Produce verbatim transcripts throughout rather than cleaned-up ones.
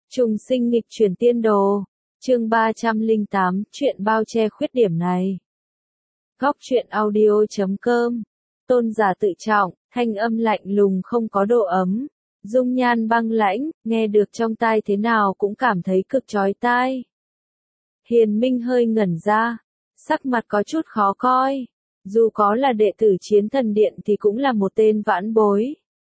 Trùng sinh nghịch chuyển tiên đồ. Chương ba trăm lẻ tám, chuyện bao che khuyết điểm này. Góc truyện audio chấm com. Tôn giả tự trọng, thanh âm lạnh lùng không có độ ấm. Dung nhan băng lãnh, nghe được trong tai thế nào cũng cảm thấy cực chói tai. Hiền Minh hơi ngẩn ra, sắc mặt có chút khó coi. Dù có là đệ tử Chiến Thần Điện thì cũng là một tên vãn bối.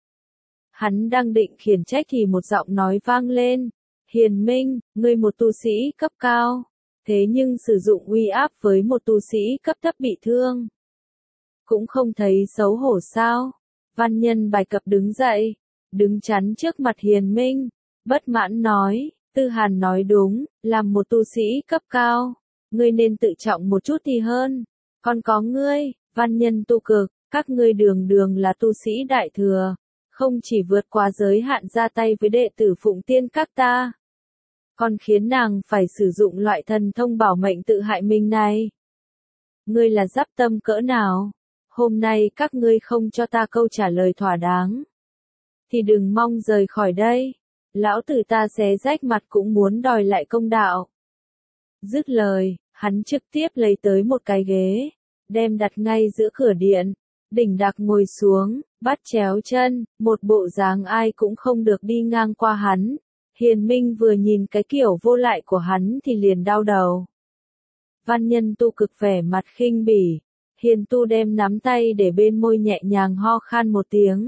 Hắn đang định khiển trách thì một giọng nói vang lên. Hiền Minh, ngươi một tu sĩ cấp cao, thế nhưng sử dụng uy áp với một tu sĩ cấp thấp bị thương. Cũng không thấy xấu hổ sao? Văn Nhân Bài Cập đứng dậy, đứng chắn trước mặt Hiền Minh, bất mãn nói, Tư Hàn nói đúng, làm một tu sĩ cấp cao, ngươi nên tự trọng một chút thì hơn. Còn có ngươi, Văn Nhân Tu Cực, các ngươi đường đường là tu sĩ đại thừa, không chỉ vượt qua giới hạn ra tay với đệ tử Phụng Tiên các ta, còn khiến nàng phải sử dụng loại thần thông bảo mệnh tự hại mình này. Ngươi là giáp tâm cỡ nào? Hôm nay các ngươi không cho ta câu trả lời thỏa đáng, thì đừng mong rời khỏi đây. Lão tử ta xé rách mặt cũng muốn đòi lại công đạo. Dứt lời, hắn trực tiếp lấy tới một cái ghế, đem đặt ngay giữa cửa điện. Đỉnh Đạc ngồi xuống, bắt chéo chân, một bộ dáng ai cũng không được đi ngang qua hắn. Hiền Minh vừa nhìn cái kiểu vô lại của hắn thì liền đau đầu. Văn Nhân Tu Cực vẻ mặt khinh bỉ. Hiền Tu đem nắm tay để bên môi nhẹ nhàng ho khan một tiếng.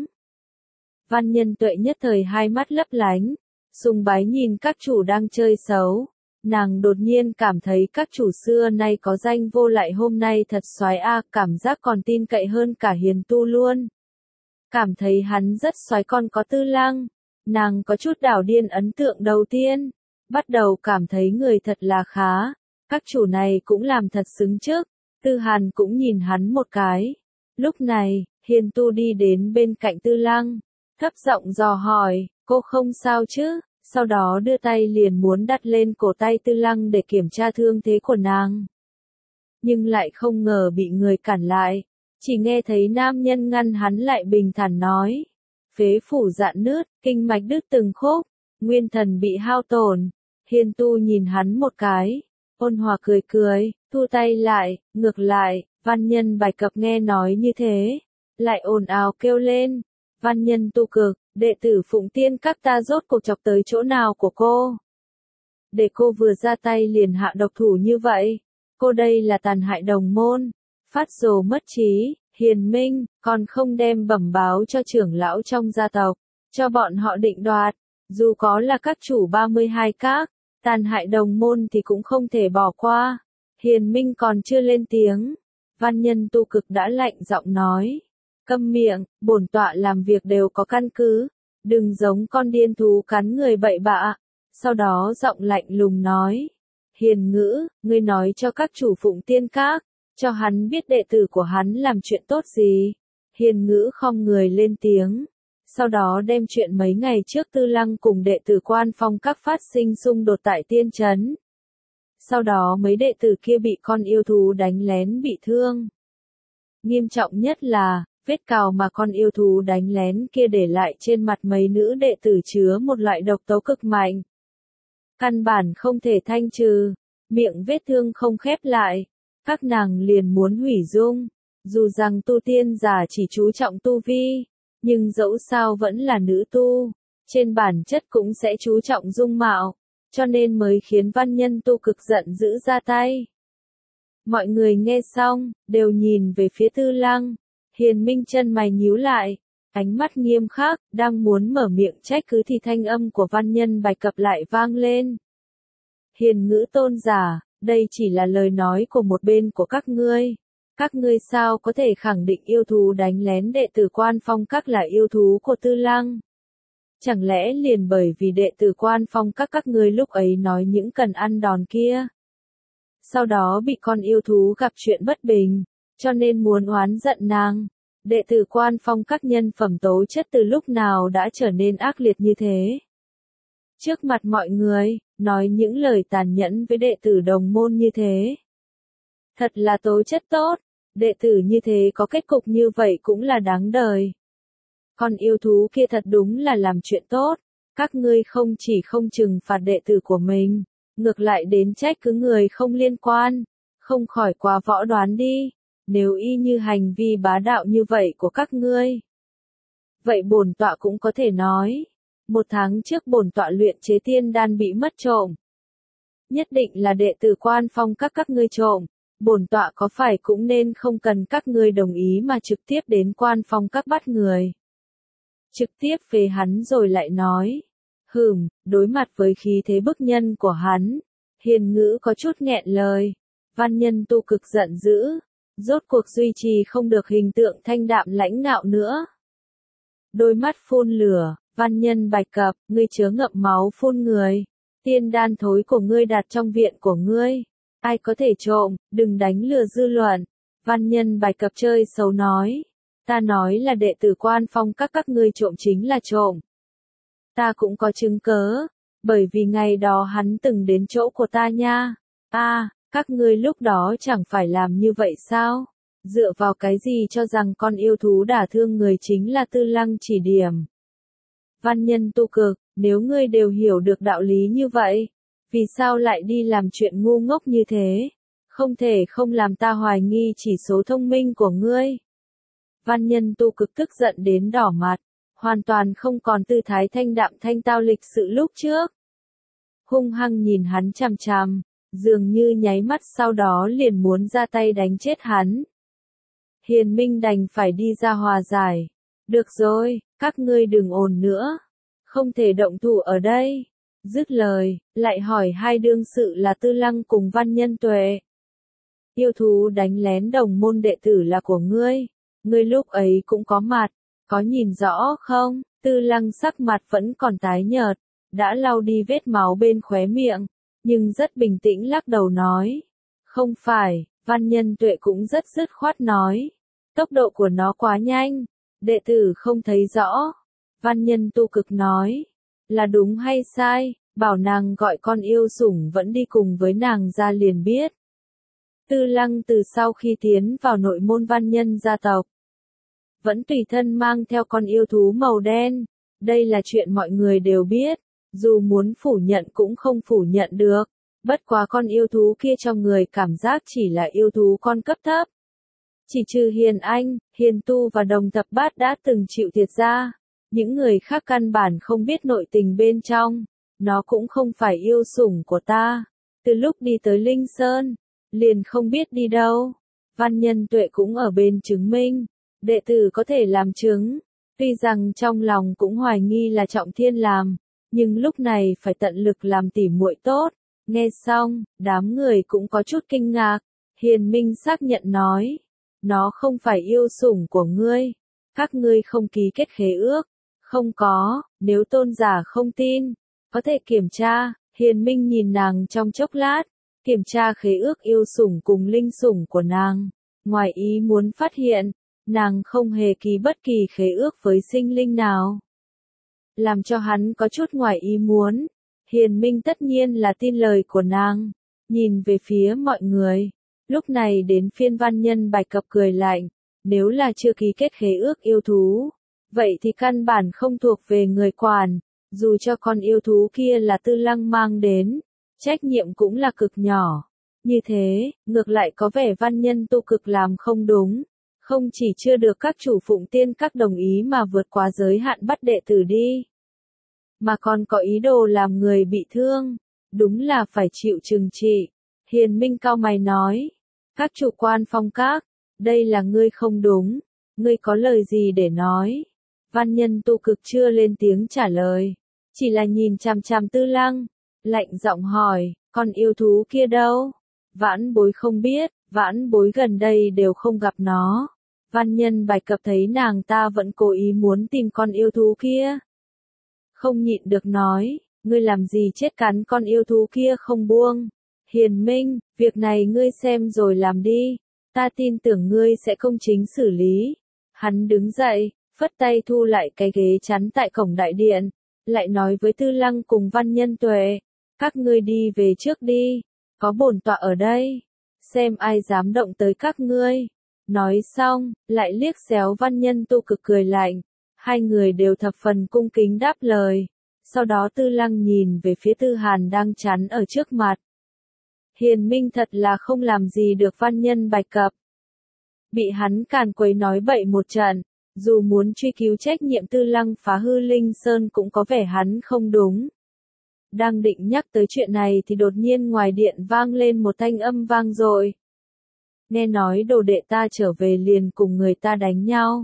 Văn Nhân Tuệ nhất thời hai mắt lấp lánh, sùng bái nhìn các chủ đang chơi xấu. Nàng đột nhiên cảm thấy các chủ xưa nay có danh vô lại hôm nay thật soái a, cảm giác còn tin cậy hơn cả Hiền Tu luôn. Cảm thấy hắn rất soái, còn có Tư Lăng. Nàng có chút đảo điên ấn tượng đầu tiên, bắt đầu cảm thấy người thật là khá, các chủ này cũng làm thật xứng trước. Tư Hàn cũng nhìn hắn một cái. Lúc này, Hiền Tu đi đến bên cạnh Tư Lăng, thấp giọng dò hỏi, cô không sao chứ? Sau đó đưa tay liền muốn đặt lên cổ tay Tư Lăng để kiểm tra thương thế của nàng. Nhưng lại không ngờ bị người cản lại, chỉ nghe thấy nam nhân ngăn hắn lại bình thản nói. Phế phủ dạn nứt, kinh mạch đứt từng khúc, nguyên thần bị hao tổn. Hiền Tu nhìn hắn một cái, ôn hòa cười cười, thu tay lại, ngược lại, Văn Nhân Bài Cập nghe nói như thế, lại ồn ào kêu lên. Văn Nhân Tu Cực, đệ tử Phụng Tiên các ta rốt cuộc chọc tới chỗ nào của cô? Để cô vừa ra tay liền hạ độc thủ như vậy, cô đây là tàn hại đồng môn, phát rồ mất trí. Hiền Minh, còn không đem bẩm báo cho trưởng lão trong gia tộc, cho bọn họ định đoạt, dù có là các chủ ba mươi hai các, tàn hại đồng môn thì cũng không thể bỏ qua. Hiền Minh còn chưa lên tiếng, Văn Nhân Tu Cực đã lạnh giọng nói, câm miệng, bổn tọa làm việc đều có căn cứ, đừng giống con điên thú cắn người bậy bạ. Sau đó giọng lạnh lùng nói, Hiền Ngữ, ngươi nói cho các chủ Phụng Tiên các, cho hắn biết đệ tử của hắn làm chuyện tốt gì. Hiền Ngữ khom người lên tiếng, sau đó đem chuyện mấy ngày trước Tư Lăng cùng đệ tử Quan Phong các phát sinh xung đột tại Tiên Trấn. Sau đó mấy đệ tử kia bị con yêu thú đánh lén bị thương. Nghiêm trọng nhất là, vết cào mà con yêu thú đánh lén kia để lại trên mặt mấy nữ đệ tử chứa một loại độc tố cực mạnh. Căn bản không thể thanh trừ, miệng vết thương không khép lại. Các nàng liền muốn hủy dung, dù rằng tu tiên giả chỉ chú trọng tu vi, nhưng dẫu sao vẫn là nữ tu, trên bản chất cũng sẽ chú trọng dung mạo, cho nên mới khiến Văn Nhân Tu Cực giận dữ ra tay. Mọi người nghe xong, đều nhìn về phía Tư Lăng. Hiền Minh chân mày nhíu lại, ánh mắt nghiêm khắc, đang muốn mở miệng trách cứ thì thanh âm của Văn Nhân Bài Cập lại vang lên. Hiền Ngữ tôn giả, đây chỉ là lời nói của một bên của các ngươi. Các ngươi sao có thể khẳng định yêu thú đánh lén đệ tử Quan Phong các là yêu thú của Tư Lăng? Chẳng lẽ liền bởi vì đệ tử Quan Phong các các ngươi lúc ấy nói những cần ăn đòn kia, sau đó bị con yêu thú gặp chuyện bất bình, cho nên muốn oán giận nàng? Đệ tử Quan Phong các nhân phẩm tố chất từ lúc nào đã trở nên ác liệt như thế? Trước mặt mọi người, nói những lời tàn nhẫn với đệ tử đồng môn như thế. Thật là tố chất tốt, đệ tử như thế có kết cục như vậy cũng là đáng đời. Con yêu thú kia thật đúng là làm chuyện tốt, Các ngươi không chỉ không trừng phạt đệ tử của mình, ngược lại đến trách cứ người không liên quan, không khỏi quá võ đoán đi, nếu y như hành vi bá đạo như vậy của các ngươi. Vậy bổn tọa cũng có thể nói, một tháng trước bổn tọa luyện chế tiên đan bị mất trộm. Nhất định là đệ tử Quan Phong các các ngươi trộm, bổn tọa có phải cũng nên không cần các ngươi đồng ý mà trực tiếp đến Quan Phong các bắt người. Trực tiếp về hắn rồi lại nói, hừm, đối mặt với khí thế bức nhân của hắn, Hiền Ngữ có chút nghẹn lời, Văn Nhân Tu cực giận dữ, rốt cuộc duy trì không được hình tượng thanh đạm lãnh ngạo nữa. Đôi mắt phun lửa, Văn Nhân bạch cập, ngươi chớ ngậm máu phun người, tiên đan thối của ngươi đặt trong viện của ngươi, ai có thể trộm, đừng đánh lừa dư luận. Văn Nhân bạch cập chơi xấu nói, ta nói là đệ tử Quan Phong các các ngươi trộm chính là trộm. Ta cũng có chứng cớ, bởi vì ngày đó hắn từng đến chỗ của ta nha. A, à, các ngươi lúc đó chẳng phải làm như vậy sao? Dựa vào cái gì cho rằng con yêu thú đả thương người chính là Tư Lăng chỉ điểm? Văn Nhân Tu cực, nếu ngươi đều hiểu được đạo lý như vậy, vì sao lại đi làm chuyện ngu ngốc như thế? Không thể không làm ta hoài nghi chỉ số thông minh của ngươi. Văn Nhân Tu cực tức giận đến đỏ mặt, hoàn toàn không còn tư thái thanh đạm thanh tao lịch sự lúc trước. Hung hăng nhìn hắn chằm chằm, dường như nháy mắt sau đó liền muốn ra tay đánh chết hắn. Hiền Minh đành phải đi ra hòa giải. Được rồi, các ngươi đừng ồn nữa. Không thể động thủ ở đây. Dứt lời, lại hỏi hai đương sự là Tư Lăng cùng Văn Nhân Tuệ. Yêu thú đánh lén đồng môn đệ tử là của ngươi. Ngươi lúc ấy cũng có mặt, có nhìn rõ không? Tư Lăng sắc mặt vẫn còn tái nhợt, đã lau đi vết máu bên khóe miệng, nhưng rất bình tĩnh lắc đầu nói. Không phải, Văn Nhân Tuệ cũng rất dứt khoát nói. Tốc độ của nó quá nhanh, đệ tử không thấy rõ. Văn Nhân Tu cực nói, là đúng hay sai, bảo nàng gọi con yêu sủng vẫn đi cùng với nàng ra liền biết. Tư Lăng từ sau khi tiến vào nội môn Văn Nhân gia tộc, vẫn tùy thân mang theo con yêu thú màu đen, đây là chuyện mọi người đều biết, dù muốn phủ nhận cũng không phủ nhận được, bất quá con yêu thú kia cho người cảm giác chỉ là yêu thú con cấp thấp. Chỉ trừ Hiền Anh, Hiền Tu và Đồng Thập Bát đã từng chịu thiệt ra, những người khác căn bản không biết nội tình bên trong, nó cũng không phải yêu sủng của ta, từ lúc đi tới Linh Sơn, liền không biết đi đâu. Văn Nhân Tuệ cũng ở bên chứng minh, đệ tử có thể làm chứng, tuy rằng trong lòng cũng hoài nghi là Trọng Thiên làm, nhưng lúc này phải tận lực làm tỉ muội tốt. Nghe xong, đám người cũng có chút kinh ngạc, Hiền Minh xác nhận nói, nó không phải yêu sủng của ngươi, các ngươi không ký kết khế ước, không có, nếu tôn giả không tin, có thể kiểm tra. Hiền Minh nhìn nàng trong chốc lát, kiểm tra khế ước yêu sủng cùng linh sủng của nàng, ngoài ý muốn phát hiện, nàng không hề ký bất kỳ khế ước với sinh linh nào. Làm cho hắn có chút ngoài ý muốn, Hiền Minh tất nhiên là tin lời của nàng, nhìn về phía mọi người. Lúc này đến phiên Văn Nhân bạch cập cười lạnh, nếu là chưa ký kết khế ước yêu thú, vậy thì căn bản không thuộc về người quản, dù cho con yêu thú kia là Tư Lăng mang đến, trách nhiệm cũng là cực nhỏ. Như thế, ngược lại có vẻ Văn Nhân Tu cực làm không đúng, không chỉ chưa được các chủ phụng tiên các đồng ý mà vượt quá giới hạn bắt đệ tử đi, mà còn có ý đồ làm người bị thương, đúng là phải chịu trừng trị. Hiền Minh cau mày nói, các chủ Quan Phong các, đây là ngươi không đúng, ngươi có lời gì để nói? Văn Nhân Tu cực chưa lên tiếng trả lời, chỉ là nhìn chằm chằm Tư Lăng, lạnh giọng hỏi, con yêu thú kia đâu? Vãn bối không biết, vãn bối gần đây đều không gặp nó. Văn Nhân bạch cập thấy nàng ta vẫn cố ý muốn tìm con yêu thú kia, không nhịn được nói, ngươi làm gì chết cắn con yêu thú kia không buông. Hiền Minh, việc này ngươi xem rồi làm đi, ta tin tưởng ngươi sẽ công chính xử lý. Hắn đứng dậy, phất tay thu lại cái ghế chắn tại cổng đại điện, lại nói với Tư Lăng cùng Văn Nhân Tuệ, các ngươi đi về trước đi, có bổn tọa ở đây, xem ai dám động tới các ngươi. Nói xong, lại liếc xéo Văn Nhân Tu cực cười lạnh, hai người đều thập phần cung kính đáp lời, Sau đó Tư Lăng nhìn về phía Tư Hàn đang chắn ở trước mặt. Hiền Minh thật là không làm gì được văn nhân Bạch Cập. Bị hắn càn quấy nói bậy một trận, dù muốn truy cứu trách nhiệm Tư Lăng phá hư Linh Sơn cũng có vẻ hắn không đúng. Đang định nhắc tới chuyện này thì đột nhiên ngoài điện vang lên một thanh âm vang dội. Nghe nói đồ đệ ta trở về liền cùng người ta đánh nhau.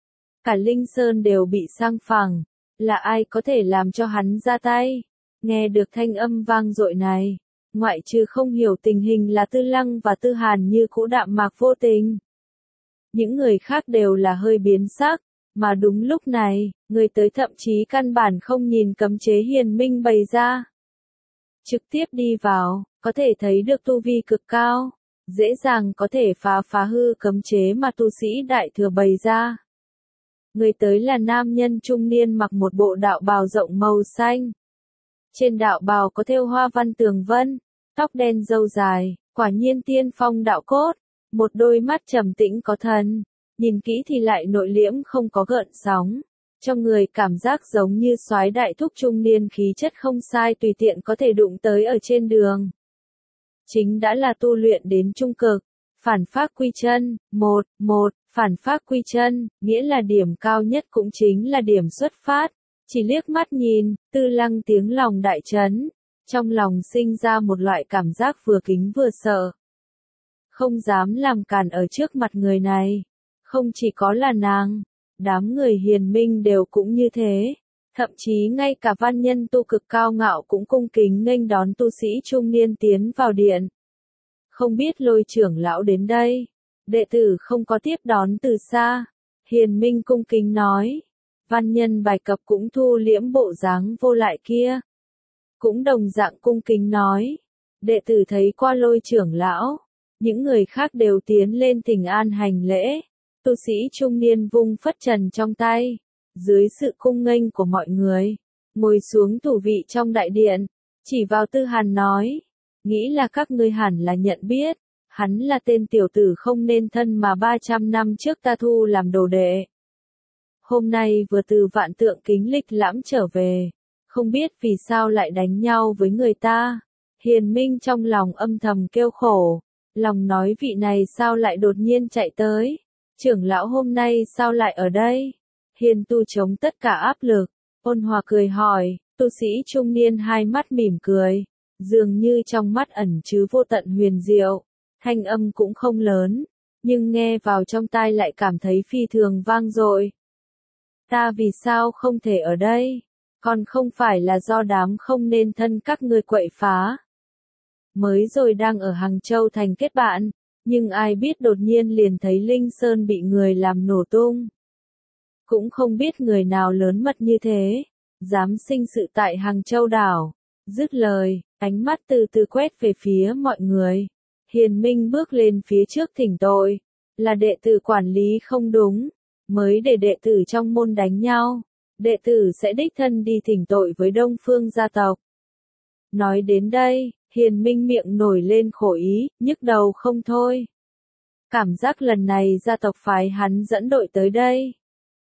Cả Linh Sơn đều bị sang phẳng, là ai có thể làm cho hắn ra tay? Nghe được thanh âm vang dội này, ngoại trừ không hiểu tình hình là Tư Lăng và Tư Hàn như cũ đạm mạc vô tình. Những người khác đều là hơi biến sắc, mà đúng lúc này, người tới thậm chí căn bản không nhìn cấm chế Hiền Minh bày ra. Trực tiếp đi vào, có thể thấy được tu vi cực cao, dễ dàng có thể phá phá hư cấm chế mà tu sĩ đại thừa bày ra. Người tới là nam nhân trung niên mặc một bộ đạo bào rộng màu xanh. Trên đạo bào có thêu hoa văn tường vân, tóc đen râu dài, quả nhiên tiên phong đạo cốt, một đôi mắt trầm tĩnh có thần, nhìn kỹ thì lại nội liễm không có gợn sóng, cho người cảm giác giống như soái đại thúc trung niên khí chất không sai tùy tiện có thể đụng tới ở trên đường. Chính đã là tu luyện đến trung cực, phản phác quy chân, một, một, phản phác quy chân, nghĩa là điểm cao nhất cũng chính là điểm xuất phát. Chỉ liếc mắt nhìn, Tư Lăng tiếng lòng đại chấn, trong lòng sinh ra một loại cảm giác vừa kính vừa sợ. Không dám làm cản ở trước mặt người này, không chỉ có là nàng, đám người hiền minh đều cũng như thế, thậm chí ngay cả văn nhân tu cực cao ngạo cũng cung kính nghênh đón tu sĩ trung niên tiến vào điện. Không biết Lôi trưởng lão đến đây, đệ tử không có tiếp đón từ xa, hiền minh cung kính nói. Văn nhân Bạch Cập cũng thu liễm bộ dáng vô lại kia. Cũng đồng dạng cung kính nói. Đệ tử thấy qua Lôi trưởng lão. Những người khác đều tiến lên thỉnh an hành lễ. Tu sĩ trung niên vung phất trần trong tay. Dưới sự cung nghênh của mọi người. Ngồi xuống thủ vị trong đại điện. Chỉ vào Tư Hàn nói. Nghĩ là các ngươi hẳn là nhận biết. Hắn là tên tiểu tử không nên thân mà ba trăm năm trước ta thu làm đồ đệ. Hôm nay vừa từ vạn tượng kính lịch lãm trở về, không biết vì sao lại đánh nhau với người ta. Hiền Minh trong lòng âm thầm kêu khổ, lòng nói vị này sao lại đột nhiên chạy tới, trưởng lão hôm nay sao lại ở đây. Hiền tu chống tất cả áp lực, ôn hòa cười hỏi, tu sĩ trung niên hai mắt mỉm cười, dường như trong mắt ẩn chứa vô tận huyền diệu, thanh âm cũng không lớn, nhưng nghe vào trong tai lại cảm thấy phi thường vang dội. Ta vì sao không thể ở đây? Còn không phải là do đám không nên thân các ngươi quậy phá. Mới rồi đang ở Hàng Châu thành kết bạn, nhưng ai biết đột nhiên liền thấy Linh Sơn bị người làm nổ tung. Cũng không biết người nào lớn mật như thế, dám sinh sự tại Hàng Châu đảo. Dứt lời, ánh mắt từ từ quét về phía mọi người. Hiền Minh bước lên phía trước thỉnh tội, là đệ tử quản lý không đúng. Mới để đệ tử trong môn đánh nhau, đệ tử sẽ đích thân đi thỉnh tội với Đông Phương gia tộc. Nói đến đây, Hiền Minh miệng nổi lên khổ ý, nhức đầu không thôi. Cảm giác lần này gia tộc phái hắn dẫn đội tới đây,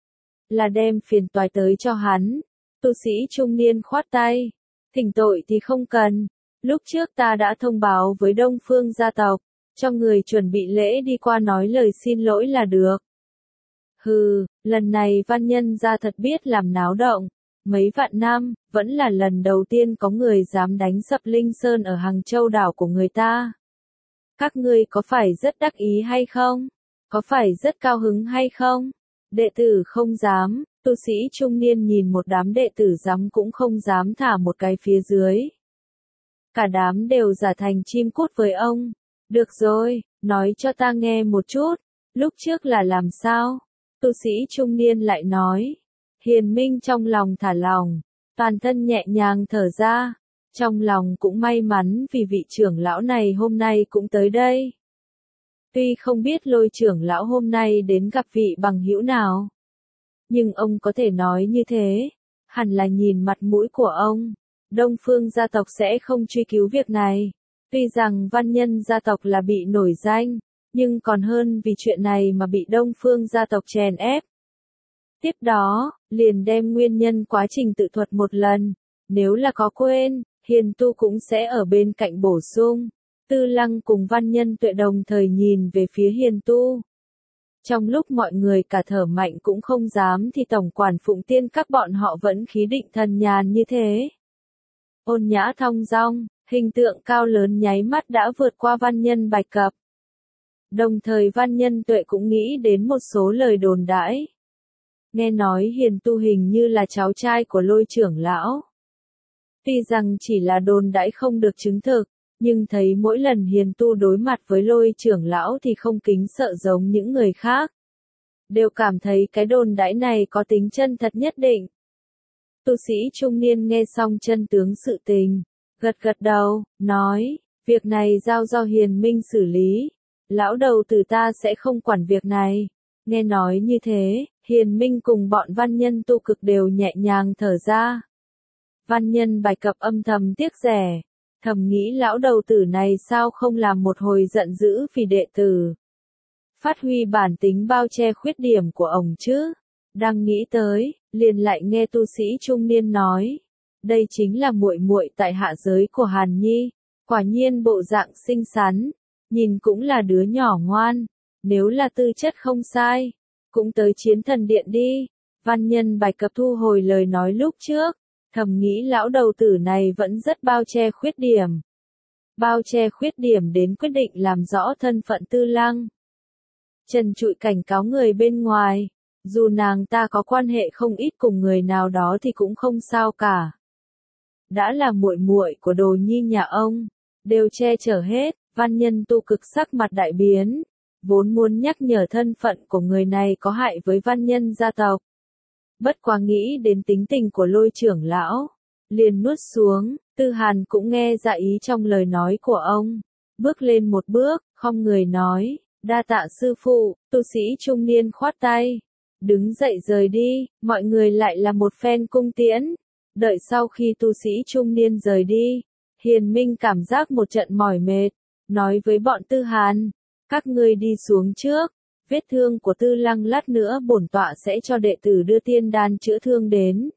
là đem phiền toái tới cho hắn. Tu sĩ trung niên khoát tay, thỉnh tội thì không cần, lúc trước ta đã thông báo với Đông Phương gia tộc, cho người chuẩn bị lễ đi qua nói lời xin lỗi là được. Hừ, lần này văn nhân gia thật biết làm náo động. Mấy vạn năm, vẫn là lần đầu tiên có người dám đánh sập Linh Sơn ở Hàng Châu đảo của người ta. Các ngươi có phải rất đắc ý hay không? Có phải rất cao hứng hay không? Đệ tử không dám, tu sĩ trung niên nhìn một đám đệ tử dám cũng không dám thả một cái phía dưới. Cả đám đều giả thành chim cút với ông. Được rồi, nói cho ta nghe một chút, lúc trước là làm sao? Tu sĩ trung niên lại nói. Hiền Minh trong lòng thả lòng, toàn thân nhẹ nhàng thở ra, trong lòng cũng may mắn vì vị trưởng lão này hôm nay cũng tới đây. Tuy không biết Lôi trưởng lão hôm nay đến gặp vị bằng hữu nào, nhưng ông có thể nói như thế, hẳn là nhìn mặt mũi của ông, Đông Phương gia tộc sẽ không truy cứu việc này. Tuy rằng văn nhân gia tộc là bị nổi danh, nhưng còn hơn vì chuyện này mà bị Đông Phương gia tộc chèn ép. Tiếp đó, liền đem nguyên nhân quá trình tự thuật một lần, Nếu là có quên, Hiền Tu cũng sẽ ở bên cạnh bổ sung. Tư Lăng cùng Văn Nhân Tuệ đồng thời nhìn về phía Hiền Tu. Trong lúc mọi người cả thở mạnh cũng không dám thì tổng quản Phụng Tiên các bọn họ vẫn khí định thần nhàn như thế. Ôn nhã thong dong, hình tượng cao lớn nháy mắt đã vượt qua Văn Nhân Bạch Cập. Đồng thời Văn Nhân Tuệ cũng nghĩ đến một số lời đồn đãi. Nghe nói Hiền Tu hình như là cháu trai của Lôi trưởng lão. Tuy rằng chỉ là đồn đãi không được chứng thực, nhưng thấy mỗi lần Hiền Tu đối mặt với Lôi trưởng lão thì không kính sợ giống những người khác. Đều cảm thấy cái đồn đãi này có tính chân thật nhất định. Tu sĩ trung niên nghe xong chân tướng sự tình, gật gật đầu, nói, việc này giao do Hiền Minh xử lý, lão đầu tử ta sẽ không quản việc này. Nghe nói như thế, Hiền Minh cùng bọn Văn Nhân Tu Cực đều nhẹ nhàng thở ra. Văn Nhân Bạch Cập âm thầm tiếc rẻ, thầm nghĩ lão đầu tử này sao không làm một hồi giận dữ vì đệ tử. Phát huy bản tính bao che khuyết điểm của ông chứ. Đang nghĩ tới, liền lại nghe tu sĩ trung niên nói, đây chính là muội muội tại hạ giới của Hàn Nhi, quả nhiên bộ dạng xinh xắn, nhìn cũng là đứa nhỏ ngoan, nếu là tư chất không sai, cũng tới Chiến Thần Điện đi. Văn Nhân Bạch Cập thu hồi lời nói lúc trước, thầm nghĩ lão đầu tử này vẫn rất bao che khuyết điểm. Bao che khuyết điểm đến quyết định làm rõ thân phận Tư Lăng. Trần Trụi cảnh cáo người bên ngoài, dù nàng ta có quan hệ không ít cùng người nào đó thì cũng không sao cả. Đã là muội muội của Đồ Nhi nhà ông, đều che chở hết. Văn Nhân Tu Cực sắc mặt đại biến, vốn muốn nhắc nhở thân phận của người này có hại với Văn Nhân gia tộc. Bất quá nghĩ đến tính tình của Lôi trưởng lão, liền nuốt xuống. Tư Hàn cũng nghe ra ý trong lời nói của ông, bước lên một bước, khom người nói, đa tạ sư phụ. Tu sĩ trung niên khoát tay, đứng dậy rời đi, mọi người lại là một phen cung tiễn. Đợi sau khi tu sĩ trung niên rời đi, Hiền Minh cảm giác một trận mỏi mệt, nói với bọn Tư Hàn, các ngươi đi xuống trước, vết thương của Tư Lăng lát nữa bổn tọa sẽ cho đệ tử đưa tiên đan chữa thương đến.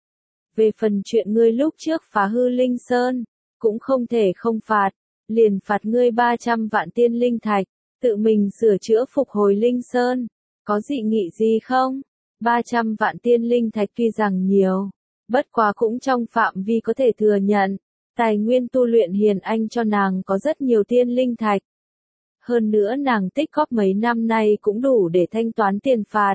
Về phần chuyện ngươi lúc trước phá hư Linh Sơn, cũng không thể không phạt, liền phạt ngươi ba trăm vạn tiên linh thạch, tự mình sửa chữa phục hồi Linh Sơn, có dị nghị gì không? ba trăm vạn tiên linh thạch tuy rằng nhiều, bất quá cũng trong phạm vi có thể thừa nhận. Tài nguyên tu luyện Hiền Anh cho nàng có rất nhiều tiên linh thạch. Hơn nữa nàng tích góp mấy năm nay cũng đủ để thanh toán tiền phạt.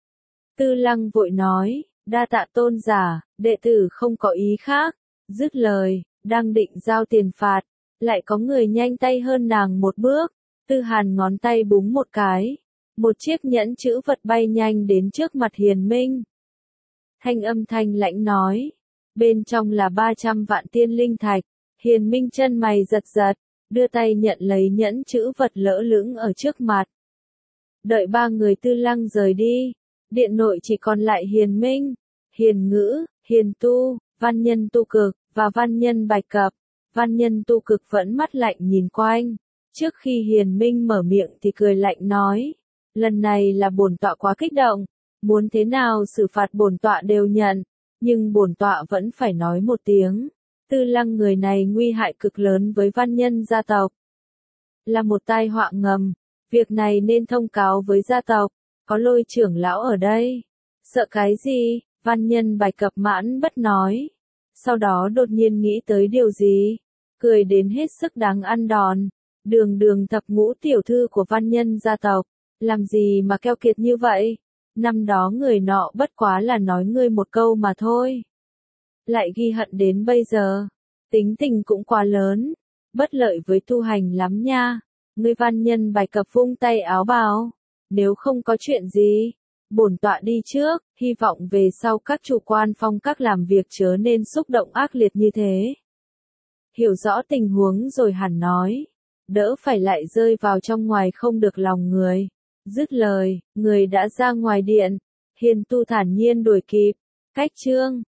Tư Lăng vội nói, đa tạ tôn giả, đệ tử không có ý khác. Dứt lời, đang định giao tiền phạt, lại có người nhanh tay hơn nàng một bước. Tư Hàn ngón tay búng một cái, một chiếc nhẫn chữ vật bay nhanh đến trước mặt Hiền Minh. Thanh âm thanh lãnh nói, bên trong là ba trăm vạn tiên linh thạch. Hiền Minh chân mày giật giật, đưa tay nhận lấy nhẫn chữ vật lỡ lững ở trước mặt. Đợi ba người Tư Lăng rời đi, điện nội chỉ còn lại Hiền Minh, Hiền Ngữ, Hiền Tu, Văn Nhân Tu Cực, và Văn Nhân Bạch Cập. Văn Nhân Tu Cực vẫn mắt lạnh nhìn quanh, trước khi Hiền Minh mở miệng thì cười lạnh nói, lần này là bổn tọa quá kích động, muốn thế nào xử phạt bổn tọa đều nhận. Nhưng bổn tọa vẫn phải nói một tiếng, Tư Lăng người này nguy hại cực lớn với Văn Nhân gia tộc. Là một tai họa ngầm, việc này nên thông cáo với gia tộc, có Lôi trưởng lão ở đây. Sợ cái gì? Văn Nhân Bạch Cập mãn bất nói. Sau đó đột nhiên nghĩ tới điều gì, cười đến hết sức đáng ăn đòn. Đường đường thập ngũ tiểu thư của Văn Nhân gia tộc, làm gì mà keo kiệt như vậy? Năm đó người nọ bất quá là nói ngươi một câu mà thôi. Lại ghi hận đến bây giờ. Tính tình cũng quá lớn. Bất lợi với tu hành lắm nha. Ngươi Văn Nhân Bạch Cập vung tay áo bào. Nếu không có chuyện gì, bổn tọa đi trước. Hy vọng về sau các chủ quan phong các làm việc chớ nên xúc động ác liệt như thế. Hiểu rõ tình huống rồi hẳn nói. Đỡ phải lại rơi vào trong ngoài không được lòng người. Dứt lời, người đã ra ngoài điện. Hiền Tu thản nhiên đuổi kịp. Cách chương